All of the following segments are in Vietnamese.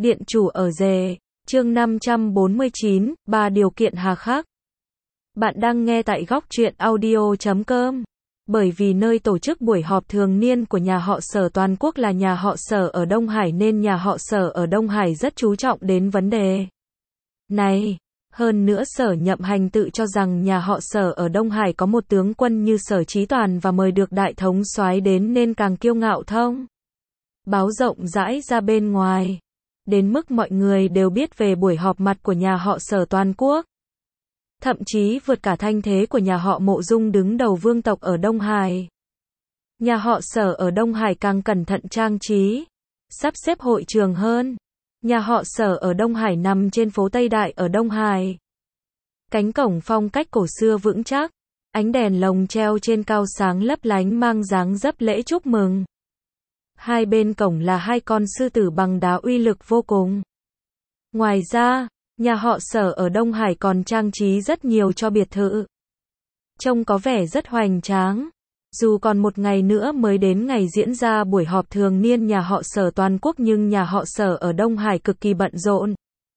Điện chủ ở rể, chương 549, 3 điều kiện hà khắc. Bạn đang nghe tại góc truyện audio.com. Bởi vì nơi tổ chức buổi họp thường niên của nhà họ Sở toàn quốc là nhà họ Sở ở Đông Hải nên nhà họ Sở ở Đông Hải rất chú trọng đến vấn đề này. Hơn nữa Sở Nhậm Hành tự cho rằng nhà họ Sở ở Đông Hải có một tướng quân như Sở Chí Toàn và mời được đại thống soái đến nên càng kiêu ngạo thông báo rộng rãi ra bên ngoài. Đến mức mọi người đều biết về buổi họp mặt của nhà họ Sở toàn quốc. Thậm chí vượt cả thanh thế của nhà họ Mộ Dung đứng đầu vương tộc ở Đông Hải. Nhà họ Sở ở Đông Hải càng cẩn thận trang trí, sắp xếp hội trường hơn. Nhà họ Sở ở Đông Hải nằm trên phố Tây Đại ở Đông Hải. Cánh cổng phong cách cổ xưa vững chắc, ánh đèn lồng treo trên cao sáng lấp lánh mang dáng dấp lễ chúc mừng. Hai bên cổng là hai con sư tử bằng đá uy lực vô cùng. Ngoài ra, nhà họ Sở ở Đông Hải còn trang trí rất nhiều cho biệt thự. Trông có vẻ rất hoành tráng. Dù còn một ngày nữa mới đến ngày diễn ra buổi họp thường niên nhà họ Sở toàn quốc nhưng nhà họ Sở ở Đông Hải cực kỳ bận rộn.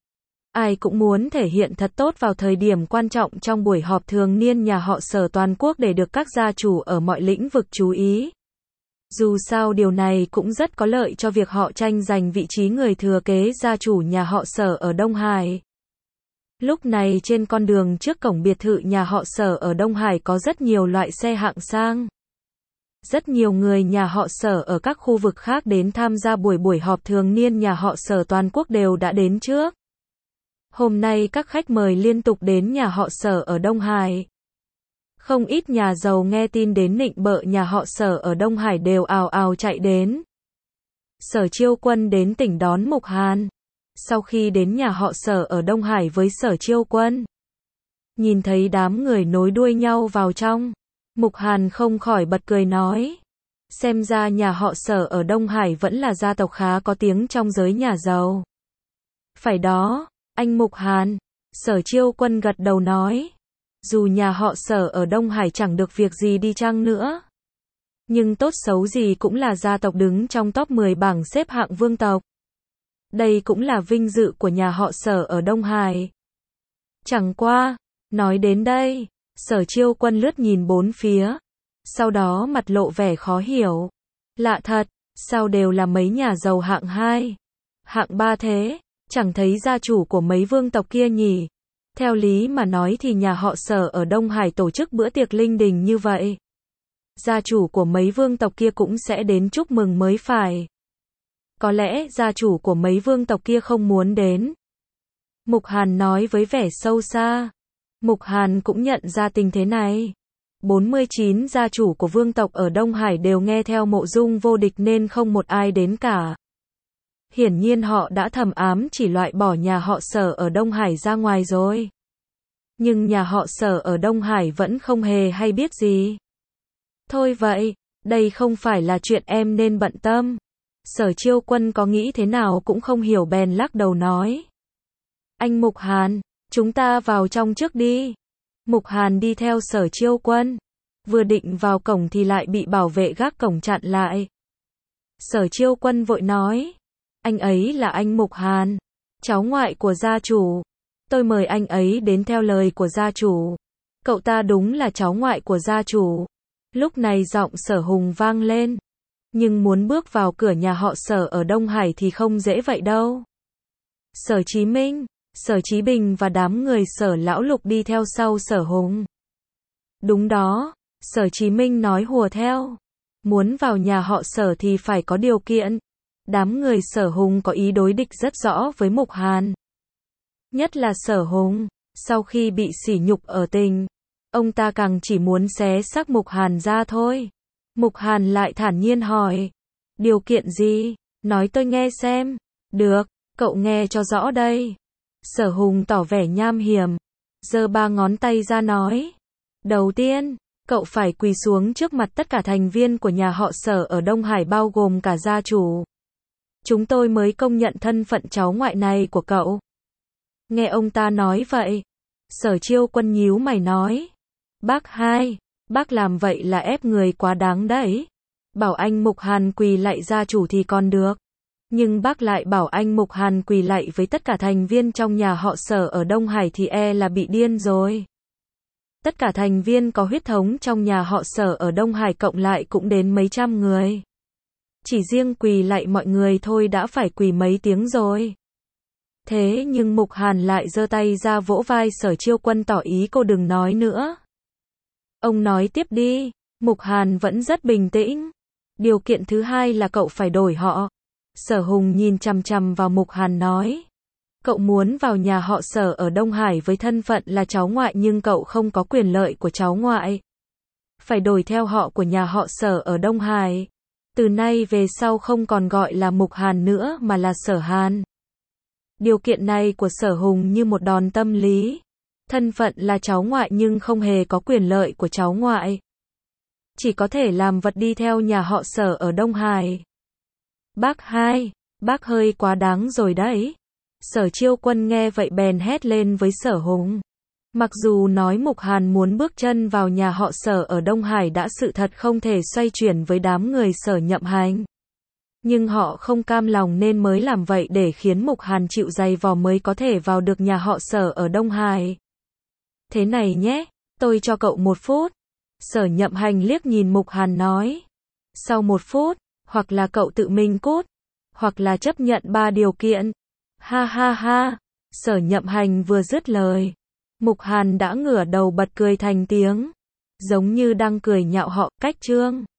Ai cũng muốn thể hiện thật tốt vào thời điểm quan trọng trong buổi họp thường niên nhà họ Sở toàn quốc để được các gia chủ ở mọi lĩnh vực chú ý. Dù sao điều này cũng rất có lợi cho việc họ tranh giành vị trí người thừa kế gia chủ nhà họ Sở ở Đông Hải. Lúc này trên con đường trước cổng biệt thự nhà họ Sở ở Đông Hải có rất nhiều loại xe hạng sang. Rất nhiều người nhà họ Sở ở các khu vực khác đến tham gia buổi họp thường niên nhà họ Sở toàn quốc đều đã đến trước. Hôm nay các khách mời liên tục đến nhà họ Sở ở Đông Hải. Không ít nhà giàu nghe tin đến nịnh bợ nhà họ Sở ở Đông Hải đều ào ào chạy đến. Sở Chiêu Quân đến tỉnh đón Mục Hàn. Sau khi đến nhà họ Sở ở Đông Hải với Sở Chiêu Quân, nhìn thấy đám người nối đuôi nhau vào trong, Mục Hàn không khỏi bật cười nói. Xem ra nhà họ Sở ở Đông Hải vẫn là gia tộc khá có tiếng trong giới nhà giàu. Phải đó, anh Mục Hàn. Sở Chiêu Quân gật đầu nói. Dù nhà họ Sở ở Đông Hải chẳng được việc gì đi chăng nữa, nhưng tốt xấu gì cũng là gia tộc đứng trong top 10 bảng xếp hạng vương tộc. Đây cũng là vinh dự của nhà họ Sở ở Đông Hải. Chẳng qua, nói đến đây, Sở Chiêu Quân lướt nhìn bốn phía, sau đó mặt lộ vẻ khó hiểu. Lạ thật, sao đều là mấy nhà giàu hạng 2, hạng 3 thế, chẳng thấy gia chủ của mấy vương tộc kia nhỉ? Theo lý mà nói thì nhà họ Sở ở Đông Hải tổ chức bữa tiệc linh đình như vậy, gia chủ của mấy vương tộc kia cũng sẽ đến chúc mừng mới phải. Có lẽ gia chủ của mấy vương tộc kia không muốn đến. Mục Hàn nói với vẻ sâu xa. Mục Hàn cũng nhận ra tình thế này. 49 gia chủ của vương tộc ở Đông Hải đều nghe theo Mộ Dung Vô Địch nên không một ai đến cả. Hiển nhiên họ đã thầm ám chỉ loại bỏ nhà họ Sở ở Đông Hải ra ngoài rồi. Nhưng nhà họ Sở ở Đông Hải vẫn không hề hay biết gì. Thôi vậy, đây không phải là chuyện em nên bận tâm. Sở Chiêu Quân có nghĩ thế nào cũng không hiểu bèn lắc đầu nói. Anh Mục Hàn, chúng ta vào trong trước đi. Mục Hàn đi theo Sở Chiêu Quân. Vừa định vào cổng thì lại bị bảo vệ gác cổng chặn lại. Sở Chiêu Quân vội nói. Anh ấy là anh Mục Hàn, cháu ngoại của gia chủ. Tôi mời anh ấy đến theo lời của gia chủ. Cậu ta đúng là cháu ngoại của gia chủ. Lúc này giọng Sở Hùng vang lên. Nhưng muốn bước vào cửa nhà họ Sở ở Đông Hải thì không dễ vậy đâu. Sở Chí Minh, Sở Chí Bình và đám người Sở Lão Lục đi theo sau Sở Hùng. Đúng đó, Sở Chí Minh nói hùa theo. Muốn vào nhà họ Sở thì phải có điều kiện. Đám người Sở Hùng có ý đối địch rất rõ với Mục Hàn. Nhất là Sở Hùng, sau khi bị sỉ nhục ở tỉnh, ông ta càng chỉ muốn xé xác Mục Hàn ra thôi. Mục Hàn lại thản nhiên hỏi. Điều kiện gì? Nói tôi nghe xem. Được, cậu nghe cho rõ đây. Sở Hùng tỏ vẻ nham hiểm, giơ 3 ngón tay ra nói. Đầu tiên, cậu phải quỳ xuống trước mặt tất cả thành viên của nhà họ Sở ở Đông Hải bao gồm cả gia chủ. Chúng tôi mới công nhận thân phận cháu ngoại này của cậu. Nghe ông ta nói vậy, Sở Chiêu Quân nhíu mày nói. Bác hai, bác làm vậy là ép người quá đáng đấy. Bảo anh Mục Hàn quỳ lạy gia chủ thì còn được. Nhưng bác lại bảo anh Mục Hàn quỳ lạy với tất cả thành viên trong nhà họ Sở ở Đông Hải thì e là bị điên rồi. Tất cả thành viên có huyết thống trong nhà họ Sở ở Đông Hải cộng lại cũng đến mấy trăm người. Chỉ riêng quỳ lạy mọi người thôi đã phải quỳ mấy tiếng rồi. Thế nhưng Mục Hàn lại giơ tay ra vỗ vai Sở Chiêu Quân tỏ ý cô đừng nói nữa. Ông nói tiếp đi. Mục Hàn vẫn rất bình tĩnh. Điều kiện thứ hai là cậu phải đổi họ. Sở Hùng nhìn chằm chằm vào Mục Hàn nói. Cậu muốn vào nhà họ Sở ở Đông Hải với thân phận là cháu ngoại nhưng cậu không có quyền lợi của cháu ngoại. Phải đổi theo họ của nhà họ Sở ở Đông Hải. Từ nay về sau không còn gọi là Mục Hàn nữa mà là Sở Hàn. Điều kiện này của Sở Hùng như một đòn tâm lý. Thân phận là cháu ngoại nhưng không hề có quyền lợi của cháu ngoại. Chỉ có thể làm vật đi theo nhà họ Sở ở Đông Hải. Bác hơi quá đáng rồi đấy. Sở Chiêu Quân nghe vậy bèn hét lên với Sở Hùng. Mặc dù nói Mục Hàn muốn bước chân vào nhà họ Sở ở Đông Hải đã sự thật không thể xoay chuyển với đám người Sở Nhậm Hành. Nhưng họ không cam lòng nên mới làm vậy để khiến Mục Hàn chịu giày vò mới có thể vào được nhà họ Sở ở Đông Hải. Thế này nhé, tôi cho cậu 1 phút. Sở Nhậm Hành liếc nhìn Mục Hàn nói. Sau 1 phút, hoặc là cậu tự mình cút, hoặc là chấp nhận 3 điều kiện. Ha ha ha, Sở Nhậm Hành vừa dứt lời. Mục Hàn đã ngửa đầu bật cười thành tiếng. Giống như đang cười nhạo họ, cách chương.